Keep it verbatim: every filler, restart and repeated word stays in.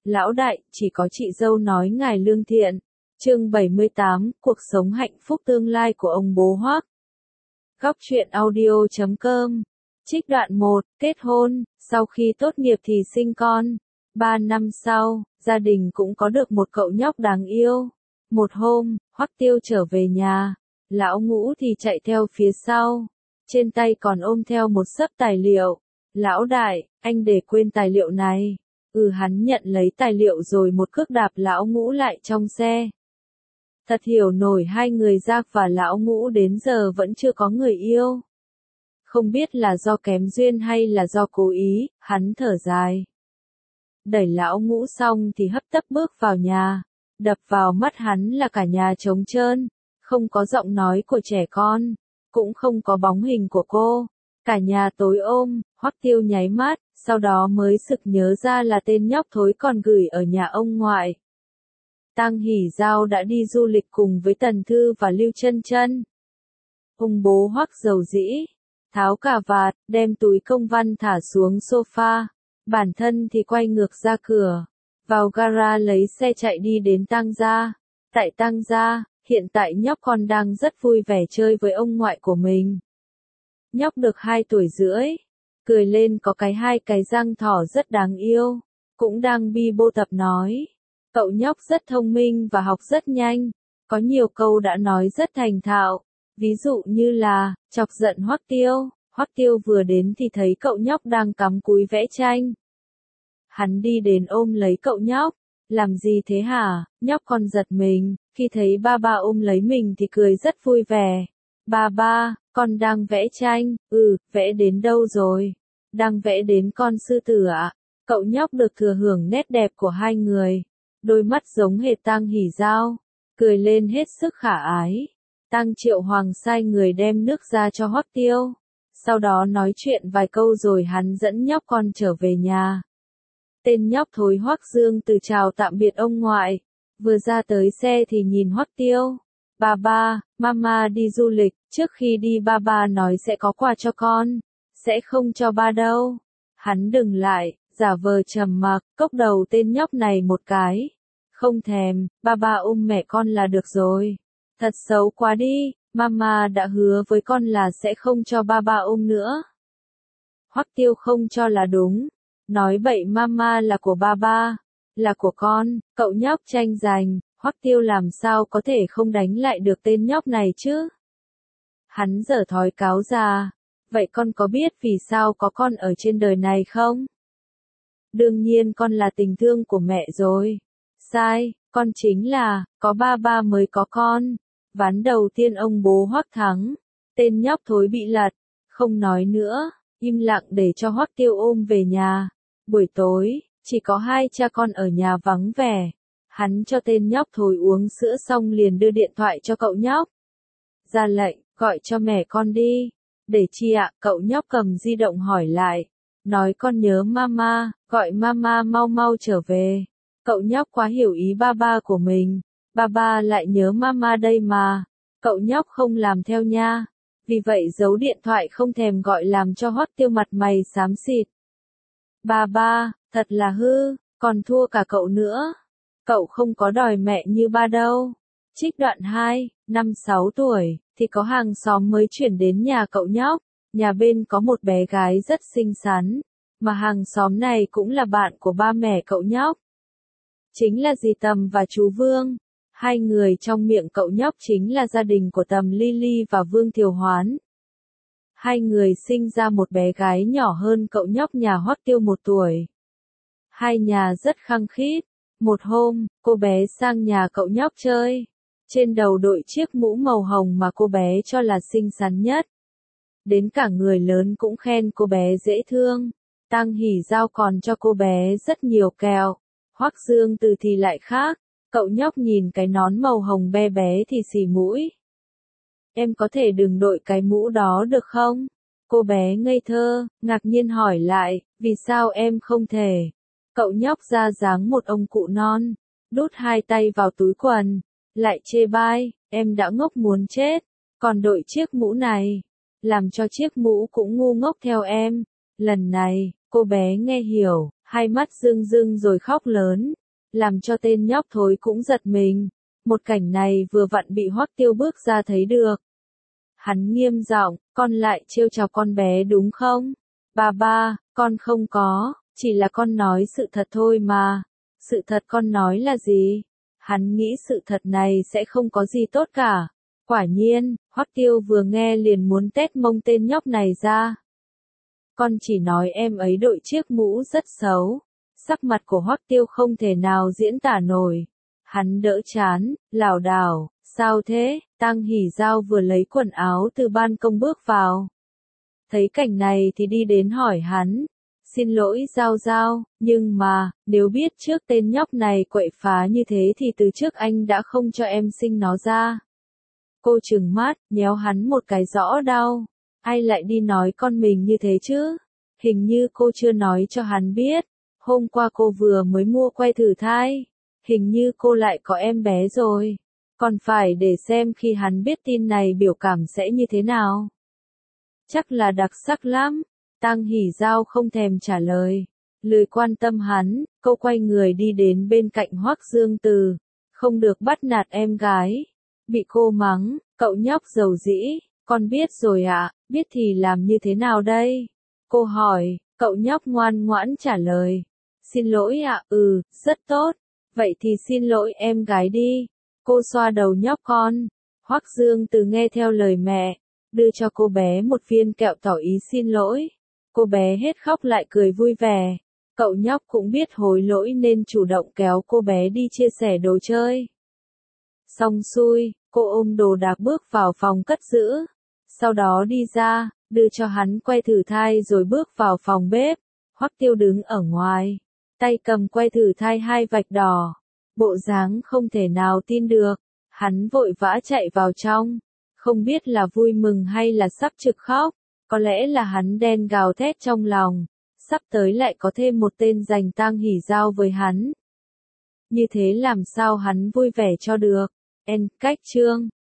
Lão đại, chỉ có chị dâu nói ngài lương thiện. Chương bảy mươi tám, cuộc sống hạnh phúc tương lai của ông bố Hoắc. Góc truyện audio chấm com. Trích đoạn một, kết hôn, sau khi tốt nghiệp thì sinh con. Ba năm sau, gia đình cũng có được một cậu nhóc đáng yêu. Một hôm, Hoắc Tiêu trở về nhà, lão Ngũ thì chạy theo phía sau. Trên tay còn ôm theo một xấp tài liệu. Lão đại, anh để quên tài liệu này. Ừ, hắn nhận lấy tài liệu rồi một cước đạp lão Ngũ lại trong xe. Thật hiểu nổi hai người Giáp và lão Ngũ đến giờ vẫn chưa có người yêu. Không biết là do kém duyên hay là do cố ý, hắn thở dài. Đẩy lão Ngũ xong thì hấp tấp bước vào nhà. Đập vào mắt hắn là cả nhà trống trơn, không có giọng nói của trẻ con, cũng không có bóng hình của cô. Cả nhà tối ôm, Hoắc Tiêu nháy mắt, sau đó mới sực nhớ ra là tên nhóc thối còn gửi ở nhà ông ngoại. Tăng Hỷ Giao đã đi du lịch cùng với Tần Thư và Lưu Chân Chân. Ông bố Hoắc dầu dĩ, tháo cà vạt, đem túi công văn thả xuống sofa, bản thân thì quay ngược ra cửa, vào gara lấy xe chạy đi đến Tăng gia. Tại Tăng gia, hiện tại nhóc con đang rất vui vẻ chơi với ông ngoại của mình. Nhóc được hai tuổi rưỡi, cười lên có cái hai cái răng thỏ rất đáng yêu, cũng đang bi bô tập nói. Cậu nhóc rất thông minh và học rất nhanh, có nhiều câu đã nói rất thành thạo, ví dụ như là, chọc giận Hoắc Tiêu. Hoắc Tiêu vừa đến thì thấy cậu nhóc đang cắm cúi vẽ tranh. Hắn đi đến ôm lấy cậu nhóc, làm gì thế hả? Nhóc con giật mình, khi thấy ba ba ôm lấy mình thì cười rất vui vẻ. Ba ba, con đang vẽ tranh. Ừ, vẽ đến đâu rồi? Đang vẽ đến con sư tử ạ. Cậu nhóc được thừa hưởng nét đẹp của hai người. Đôi mắt giống hệt Tăng Hỷ Giao, cười lên hết sức khả ái. Tăng Triệu Hoàng sai người đem nước ra cho Hoắc Tiêu, sau đó nói chuyện vài câu rồi hắn dẫn nhóc con trở về nhà. Tên nhóc thối Hoắc Dương từ chào tạm biệt ông ngoại, vừa ra tới xe thì nhìn Hoắc Tiêu. Ba ba, mama đi du lịch, trước khi đi ba ba nói sẽ có quà cho con, sẽ không cho ba đâu. Hắn đừng lại, giả vờ trầm mặc, cốc đầu tên nhóc này một cái. Không thèm, ba ba ôm mẹ con là được rồi. Thật xấu quá đi, mama đã hứa với con là sẽ không cho ba ba ôm nữa. Hoắc Tiêu không cho là đúng. Nói bậy, mama là của ba ba, là của con. Cậu nhóc tranh giành, Hoắc Tiêu làm sao có thể không đánh lại được tên nhóc này chứ. Hắn giở thói cáo già. Vậy con có biết vì sao có con ở trên đời này không? Đương nhiên con là tình thương của mẹ rồi. Sai, con chính là, có ba ba mới có con. Ván đầu tiên ông bố Hoắc thắng. Tên nhóc thối bị lật, không nói nữa, im lặng để cho Hoắc Tiêu ôm về nhà. Buổi tối, chỉ có hai cha con ở nhà vắng vẻ. Hắn cho tên nhóc thối uống sữa xong liền đưa điện thoại cho cậu nhóc. Ra lệnh, gọi cho mẹ con đi. Để chi ạ? Cậu nhóc cầm di động hỏi lại. Nói con nhớ mama, gọi mama mau mau trở về. Cậu nhóc quá hiểu ý ba ba của mình. Ba ba lại nhớ mama đây mà. Cậu nhóc không làm theo nha. Vì vậy giấu điện thoại không thèm gọi làm cho Hoắc Tiêu mặt mày xám xịt. Ba ba, thật là hư, còn thua cả cậu nữa. Cậu không có đòi mẹ như ba đâu. Trích đoạn hai, năm sáu tuổi, thì có hàng xóm mới chuyển đến nhà cậu nhóc. Nhà bên có một bé gái rất xinh xắn, mà hàng xóm này cũng là bạn của ba mẹ cậu nhóc. Chính là dì Tầm và chú Vương. Hai người trong miệng cậu nhóc chính là gia đình của Tầm Lily và Vương Thiều Hoán. Hai người sinh ra một bé gái nhỏ hơn cậu nhóc nhà Hoắc Tiêu một tuổi. Hai nhà rất khăng khít. Một hôm, cô bé sang nhà cậu nhóc chơi. Trên đầu đội chiếc mũ màu hồng mà cô bé cho là xinh xắn nhất. Đến cả người lớn cũng khen cô bé dễ thương. Tăng Hỷ Giao còn cho cô bé rất nhiều kẹo. Hoắc Dương Từ thì lại khác. Cậu nhóc nhìn cái nón màu hồng be bé thì xì mũi. Em có thể đừng đội cái mũ đó được không? Cô bé ngây thơ, ngạc nhiên hỏi lại, vì sao em không thể? Cậu nhóc ra dáng một ông cụ non, đút hai tay vào túi quần, lại chê bai, em đã ngốc muốn chết, còn đội chiếc mũ này, làm cho chiếc mũ cũng ngu ngốc theo em. Lần này, cô bé nghe hiểu, hai mắt rưng rưng rồi khóc lớn, làm cho tên nhóc thối cũng giật mình. Một cảnh này vừa vặn bị Hoắc Tiêu bước ra thấy được. Hắn nghiêm giọng, con lại trêu chọc con bé đúng không? Ba ba, con không có, chỉ là con nói sự thật thôi mà. Sự thật con nói là gì? Hắn nghĩ sự thật này sẽ không có gì tốt cả. Quả nhiên, Hoắc Tiêu vừa nghe liền muốn tét mông tên nhóc này ra. Con chỉ nói em ấy đội chiếc mũ rất xấu. Sắc mặt của Hoắc Tiêu không thể nào diễn tả nổi. Hắn đỡ chán, lảo đảo, sao thế? Tang Hỉ Giao vừa lấy quần áo từ ban công bước vào. Thấy cảnh này thì đi đến hỏi hắn. Xin lỗi Giao Giao, nhưng mà, nếu biết trước tên nhóc này quậy phá như thế thì từ trước anh đã không cho em sinh nó ra. Cô trừng mắt, nhéo hắn một cái rõ đau. Ai lại đi nói con mình như thế chứ? Hình như cô chưa nói cho hắn biết. Hôm qua cô vừa mới mua que thử thai. Hình như cô lại có em bé rồi. Còn phải để xem khi hắn biết tin này biểu cảm sẽ như thế nào. Chắc là đặc sắc lắm. Tang Hỉ Giao không thèm trả lời. Lười quan tâm hắn, cô quay người đi đến bên cạnh Hoắc Dương Từ. Không được bắt nạt em gái. Bị cô mắng, cậu nhóc dầu dĩ. Con biết rồi ạ, biết thì làm như thế nào đây? Cô hỏi, cậu nhóc ngoan ngoãn trả lời. Xin lỗi ạ, ừ, rất tốt. Vậy thì xin lỗi em gái đi. Cô xoa đầu nhóc con. Hoắc Dương Từ nghe theo lời mẹ, đưa cho cô bé một viên kẹo tỏ ý xin lỗi. Cô bé hết khóc lại cười vui vẻ. Cậu nhóc cũng biết hối lỗi nên chủ động kéo cô bé đi chia sẻ đồ chơi. Xong xuôi, cô ôm đồ đạc bước vào phòng cất giữ. Sau đó đi ra, đưa cho hắn que thử thai rồi bước vào phòng bếp. Hoắc Tiêu đứng ở ngoài, tay cầm que thử thai hai vạch đỏ. Bộ dáng không thể nào tin được. Hắn vội vã chạy vào trong. Không biết là vui mừng hay là sắp trực khóc. Có lẽ là hắn đen gào thét trong lòng. Sắp tới lại có thêm một tên giành Tang Hỉ Giao với hắn. Như thế làm sao hắn vui vẻ cho được. En cách chương